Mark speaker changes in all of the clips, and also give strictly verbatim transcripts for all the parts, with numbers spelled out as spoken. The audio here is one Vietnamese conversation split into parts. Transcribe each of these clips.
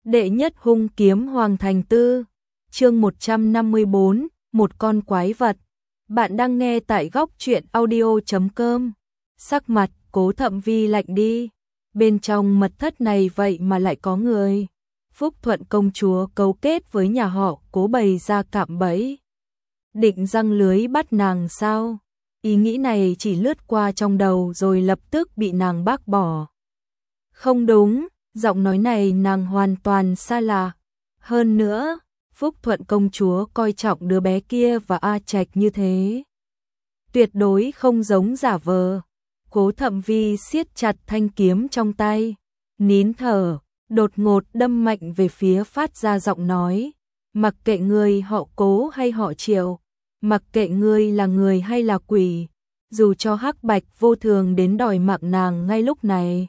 Speaker 1: Đệ nhất hung kiếm Hoàng Thành Tư, chương một trăm năm mươi bốn, một con quái vật. Bạn đang nghe tại góc truyện audio chấm com. Sắc mặt Cố Thậm Vi lạnh đi, bên trong mật thất này vậy mà lại có người. Phúc Thuận công chúa cấu kết với nhà họ Cố bày ra cạm bẫy, định răng lưới bắt nàng sao? Ý nghĩ này chỉ lướt qua trong đầu rồi lập tức bị nàng bác bỏ. Không đúng, giọng nói này nàng hoàn toàn xa lạ. Hơn nữa, Phúc Thuận công chúa coi trọng đứa bé kia và A Trạch như thế, tuyệt đối không giống giả vờ. Cố Thậm Vi siết chặt thanh kiếm trong tay, nín thở, đột ngột đâm mạnh về phía phát ra giọng nói, mặc kệ ngươi họ Cố hay họ Triệu, mặc kệ ngươi là người hay là quỷ, dù cho hắc bạch vô thường đến đòi mạng nàng ngay lúc này,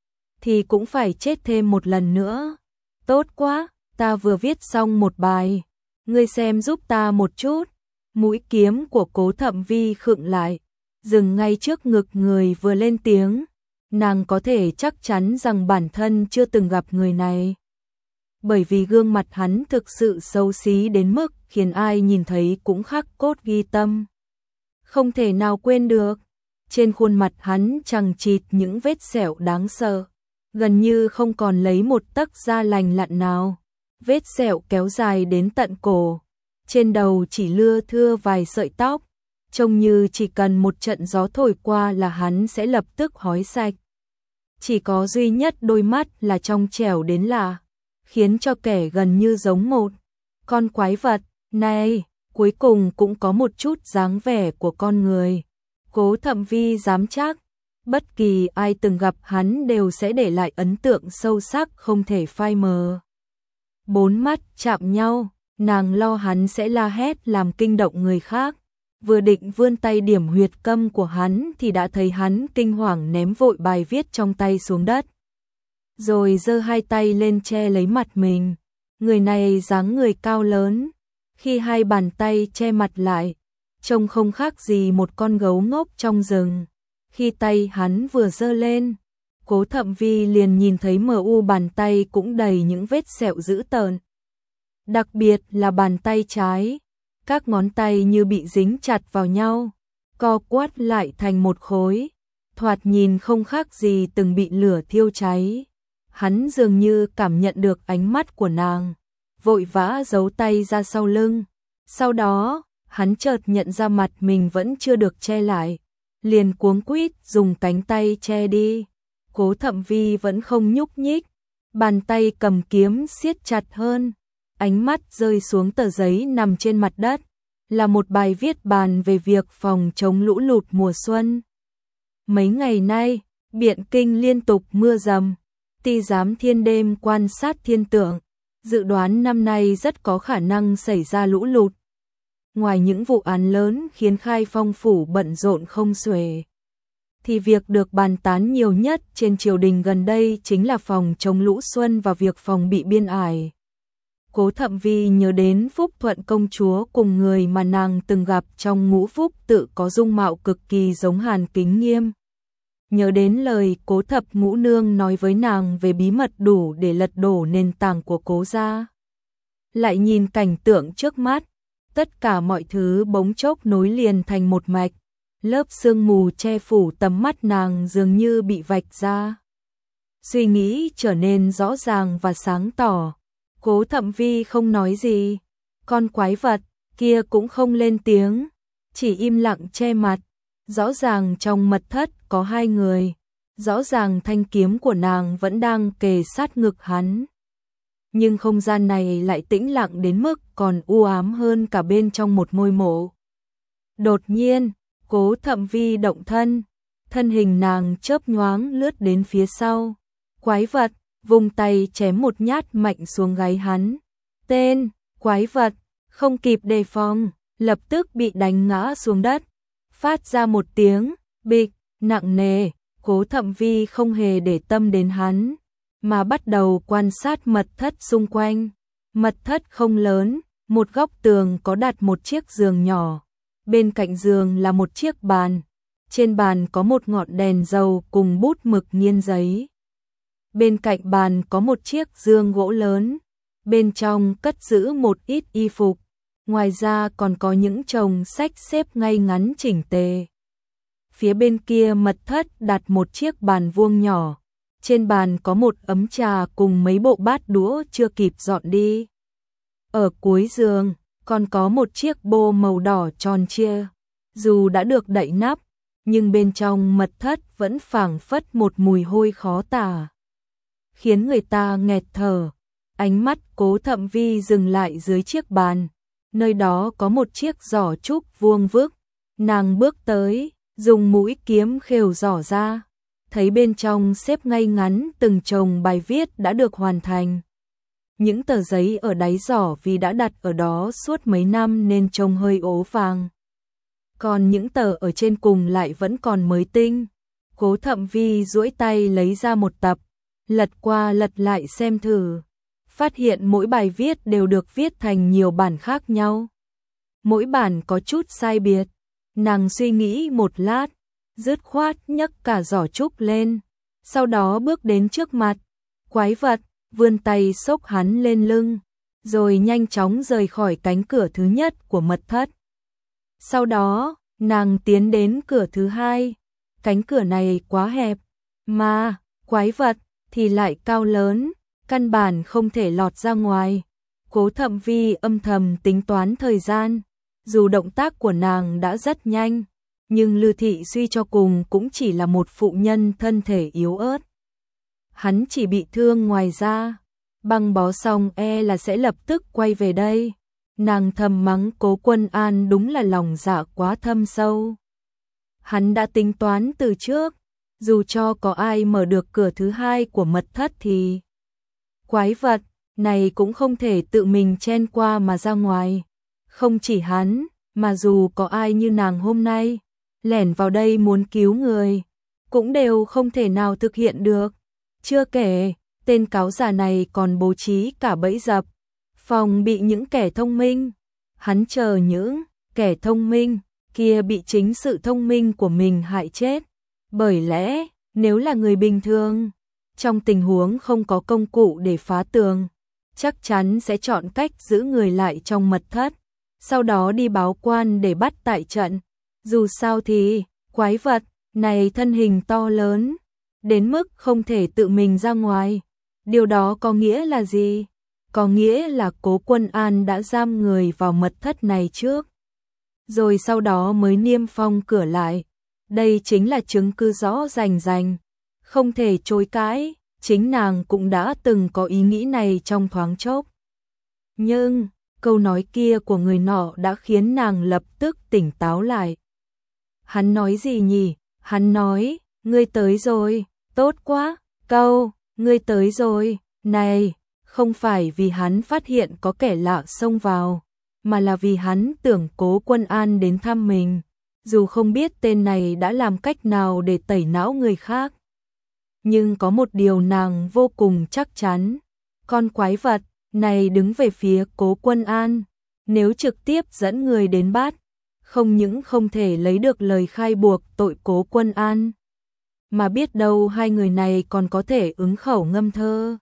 Speaker 1: thì cũng phải chết thêm một lần nữa. Tốt quá, ta vừa viết xong một bài, ngươi xem giúp ta một chút. Mũi kiếm của Cố Thậm Vi khựng lại, dừng ngay trước ngực người vừa lên tiếng. Nàng có thể chắc chắn rằng bản thân chưa từng gặp người này, bởi vì gương mặt hắn thực sự xấu xí đến mức khiến ai nhìn thấy cũng khắc cốt ghi tâm, không thể nào quên được. Trên khuôn mặt hắn chằng chịt những vết sẹo đáng sợ, gần như không còn lấy một tấc da lành lặn nào. Vết sẹo kéo dài đến tận cổ, trên đầu chỉ lưa thưa vài sợi tóc, trông như chỉ cần một trận gió thổi qua là hắn sẽ lập tức hói sạch. Chỉ có duy nhất đôi mắt là trong trẻo đến lạ, khiến cho kẻ gần như giống một con quái vật. Này, cuối cùng cũng có một chút dáng vẻ của con người. Cố Thậm Vi dám chắc, bất kỳ ai từng gặp hắn đều sẽ để lại ấn tượng sâu sắc không thể phai mờ. Bốn mắt chạm nhau, nàng lo hắn sẽ la hét làm kinh động người khác. Vừa định vươn tay điểm huyệt câm của hắn thì đã thấy hắn kinh hoàng ném vội bài viết trong tay xuống đất, rồi giơ hai tay lên che lấy mặt mình. Người này dáng người cao lớn, khi hai bàn tay che mặt lại, trông không khác gì một con gấu ngốc trong rừng. Khi tay hắn vừa giơ lên, Cố Thậm Vi liền nhìn thấy mờ u bàn tay cũng đầy những vết sẹo dữ tợn. Đặc biệt là bàn tay trái, các ngón tay như bị dính chặt vào nhau, co quắt lại thành một khối, thoạt nhìn không khác gì từng bị lửa thiêu cháy. Hắn dường như cảm nhận được ánh mắt của nàng, vội vã giấu tay ra sau lưng. Sau đó, hắn chợt nhận ra mặt mình vẫn chưa được che lại, liền cuống quýt dùng cánh tay che đi. Cố Thậm Vi vẫn không nhúc nhích, bàn tay cầm kiếm siết chặt hơn, ánh mắt rơi xuống tờ giấy nằm trên mặt đất, là một bài viết bàn về việc phòng chống lũ lụt mùa xuân. Mấy ngày nay, Biện Kinh liên tục mưa dầm, Ty Giám Thiên đêm quan sát thiên tượng, dự đoán năm nay rất có khả năng xảy ra lũ lụt. Ngoài những vụ án lớn khiến Khai Phong phủ bận rộn không xuể, thì việc được bàn tán nhiều nhất trên triều đình gần đây chính là phòng chống lũ xuân và việc phòng bị biên ải. Cố Thậm Vi nhớ đến Phúc Thuận công chúa cùng người mà nàng từng gặp trong Ngũ Phúc Tự có dung mạo cực kỳ giống Hàn Kính Nghiêm. Nhớ đến lời Cố Thập Ngũ Nương nói với nàng về bí mật đủ để lật đổ nền tảng của Cố gia. Lại nhìn cảnh tượng trước mắt, tất cả mọi thứ bỗng chốc nối liền thành một mạch, lớp sương mù che phủ tầm mắt nàng dường như bị vạch ra. Suy nghĩ trở nên rõ ràng và sáng tỏ. Cố Thậm Vi không nói gì, con quái vật kia cũng không lên tiếng, chỉ im lặng che mặt. Rõ ràng trong mật thất có hai người, rõ ràng thanh kiếm của nàng vẫn đang kề sát ngực hắn. Nhưng không gian này lại tĩnh lặng đến mức còn u ám hơn cả bên trong một ngôi mộ. Đột nhiên, Cố Thậm Vi động thân, thân hình nàng chớp nhoáng lướt đến phía sau. Quái vật, vung tay chém một nhát mạnh xuống gáy hắn. Tên, quái vật, không kịp đề phòng, lập tức bị đánh ngã xuống đất, phát ra một tiếng bịch nặng nề. Cố Thậm Vi không hề để tâm đến hắn, mà bắt đầu quan sát mật thất xung quanh. Mật thất không lớn, một góc tường có đặt một chiếc giường nhỏ, bên cạnh giường là một chiếc bàn, trên bàn có một ngọn đèn dầu cùng bút mực nghiên giấy. Bên cạnh bàn có một chiếc giường gỗ lớn, bên trong cất giữ một ít y phục, ngoài ra còn có những chồng sách xếp ngay ngắn chỉnh tề. Phía bên kia mật thất đặt một chiếc bàn vuông nhỏ, trên bàn có một ấm trà cùng mấy bộ bát đũa chưa kịp dọn đi. Ở cuối giường còn có một chiếc bô màu đỏ tròn trịa, dù đã được đậy nắp, nhưng bên trong mật thất vẫn phảng phất một mùi hôi khó tả, khiến người ta nghẹt thở. Ánh mắt Cố Thậm Vi dừng lại dưới chiếc bàn, nơi đó có một chiếc giỏ trúc vuông vức. Nàng bước tới, dùng mũi kiếm khều giỏ ra, thấy bên trong xếp ngay ngắn từng chồng bài viết đã được hoàn thành. Những tờ giấy ở đáy giỏ vì đã đặt ở đó suốt mấy năm nên trông hơi ố vàng. Còn những tờ ở trên cùng lại vẫn còn mới tinh. Cố Thậm Vi duỗi tay lấy ra một tập, lật qua lật lại xem thử, phát hiện mỗi bài viết đều được viết thành nhiều bản khác nhau. Mỗi bản có chút sai biệt. Nàng suy nghĩ một lát, dứt khoát nhấc cả giỏ trúc lên, sau đó bước đến trước mặt quái vật, vươn tay xốc hắn lên lưng, rồi nhanh chóng rời khỏi cánh cửa thứ nhất của mật thất. Sau đó, nàng tiến đến cửa thứ hai, cánh cửa này quá hẹp, mà quái vật thì lại cao lớn, căn bản không thể lọt ra ngoài. Cố Thậm Vi âm thầm tính toán thời gian, dù động tác của nàng đã rất nhanh, nhưng Lư Thị suy cho cùng cũng chỉ là một phụ nhân thân thể yếu ớt. Hắn chỉ bị thương ngoài da, băng bó xong e là sẽ lập tức quay về đây. Nàng thầm mắng Cố Quân An đúng là lòng dạ quá thâm sâu. Hắn đã tính toán từ trước, dù cho có ai mở được cửa thứ hai của mật thất thì quái vật này cũng không thể tự mình chen qua mà ra ngoài. Không chỉ hắn, mà dù có ai như nàng hôm nay, lẻn vào đây muốn cứu người, cũng đều không thể nào thực hiện được. Chưa kể, tên cáo già này còn bố trí cả bẫy dập, phòng bị những kẻ thông minh. Hắn chờ những kẻ thông minh kia bị chính sự thông minh của mình hại chết. Bởi lẽ, nếu là người bình thường, trong tình huống không có công cụ để phá tường, chắc chắn sẽ chọn cách giữ người lại trong mật thất, sau đó đi báo quan để bắt tại trận. Dù sao thì, quái vật này thân hình to lớn, đến mức không thể tự mình ra ngoài. Điều đó có nghĩa là gì? Có nghĩa là Cố Quân An đã giam người vào mật thất này trước, rồi sau đó mới niêm phong cửa lại. Đây chính là chứng cứ rõ rành rành, không thể chối cãi. Chính nàng cũng đã từng có ý nghĩ này trong thoáng chốc. Nhưng, câu nói kia của người nọ đã khiến nàng lập tức tỉnh táo lại. Hắn nói gì nhỉ? Hắn nói, ngươi tới rồi, tốt quá. Câu, ngươi tới rồi, này, không phải vì hắn phát hiện có kẻ lạ xông vào, mà là vì hắn tưởng Cố Quân An đến thăm mình, dù không biết tên này đã làm cách nào để tẩy não người khác. Nhưng có một điều nàng vô cùng chắc chắn, con quái vật này đứng về phía Cố Quân An, nếu trực tiếp dẫn người đến bắt, không những không thể lấy được lời khai buộc tội Cố Quân An, mà biết đâu hai người này còn có thể ứng khẩu ngâm thơ,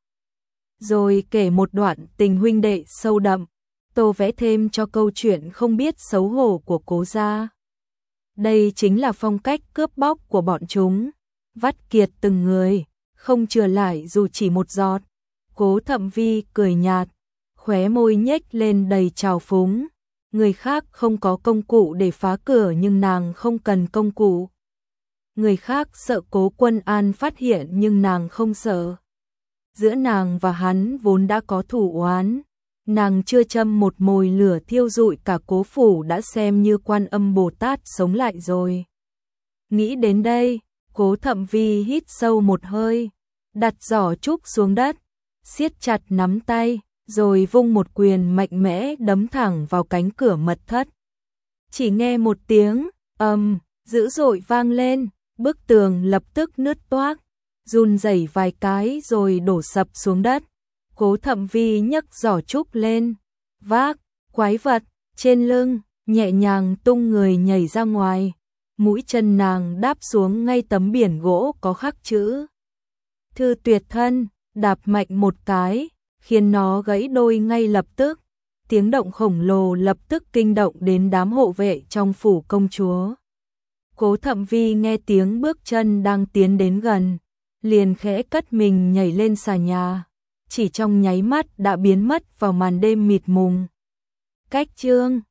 Speaker 1: rồi kể một đoạn tình huynh đệ sâu đậm, tô vẽ thêm cho câu chuyện không biết xấu hổ của Cố gia. Đây chính là phong cách cướp bóc của bọn chúng, vắt kiệt từng người, không chừa lại dù chỉ một giọt. Cố Thậm Vi cười nhạt, khóe môi nhếch lên đầy trào phúng. Người khác không có công cụ để phá cửa nhưng nàng không cần công cụ. Người khác sợ Cố Quân An phát hiện nhưng nàng không sợ. Giữa nàng và hắn vốn đã có thù oán, nàng chưa châm một mồi lửa thiêu rụi cả Cố phủ đã xem như Quan Âm Bồ Tát sống lại rồi. Nghĩ đến đây, Cố Thậm Vi hít sâu một hơi, đặt giỏ trúc xuống đất, siết chặt nắm tay, rồi vung một quyền mạnh mẽ đấm thẳng vào cánh cửa mật thất. Chỉ nghe một tiếng ầm dữ dội vang lên, bức tường lập tức nứt toác, run rẩy vài cái rồi đổ sập xuống đất. Cố Thậm Vi nhấc giỏ trúc lên, vác quái vật trên lưng, nhẹ nhàng tung người nhảy ra ngoài. Mũi chân nàng đáp xuống ngay tấm biển gỗ có khắc chữ Thư Tuyệt thân, đạp mạnh một cái, khiến nó gãy đôi ngay lập tức. Tiếng động khổng lồ lập tức kinh động đến đám hộ vệ trong phủ công chúa. Cố Thậm Vi nghe tiếng bước chân đang tiến đến gần, liền khẽ cất mình nhảy lên xà nhà, chỉ trong nháy mắt đã biến mất vào màn đêm mịt mùng. Cách chương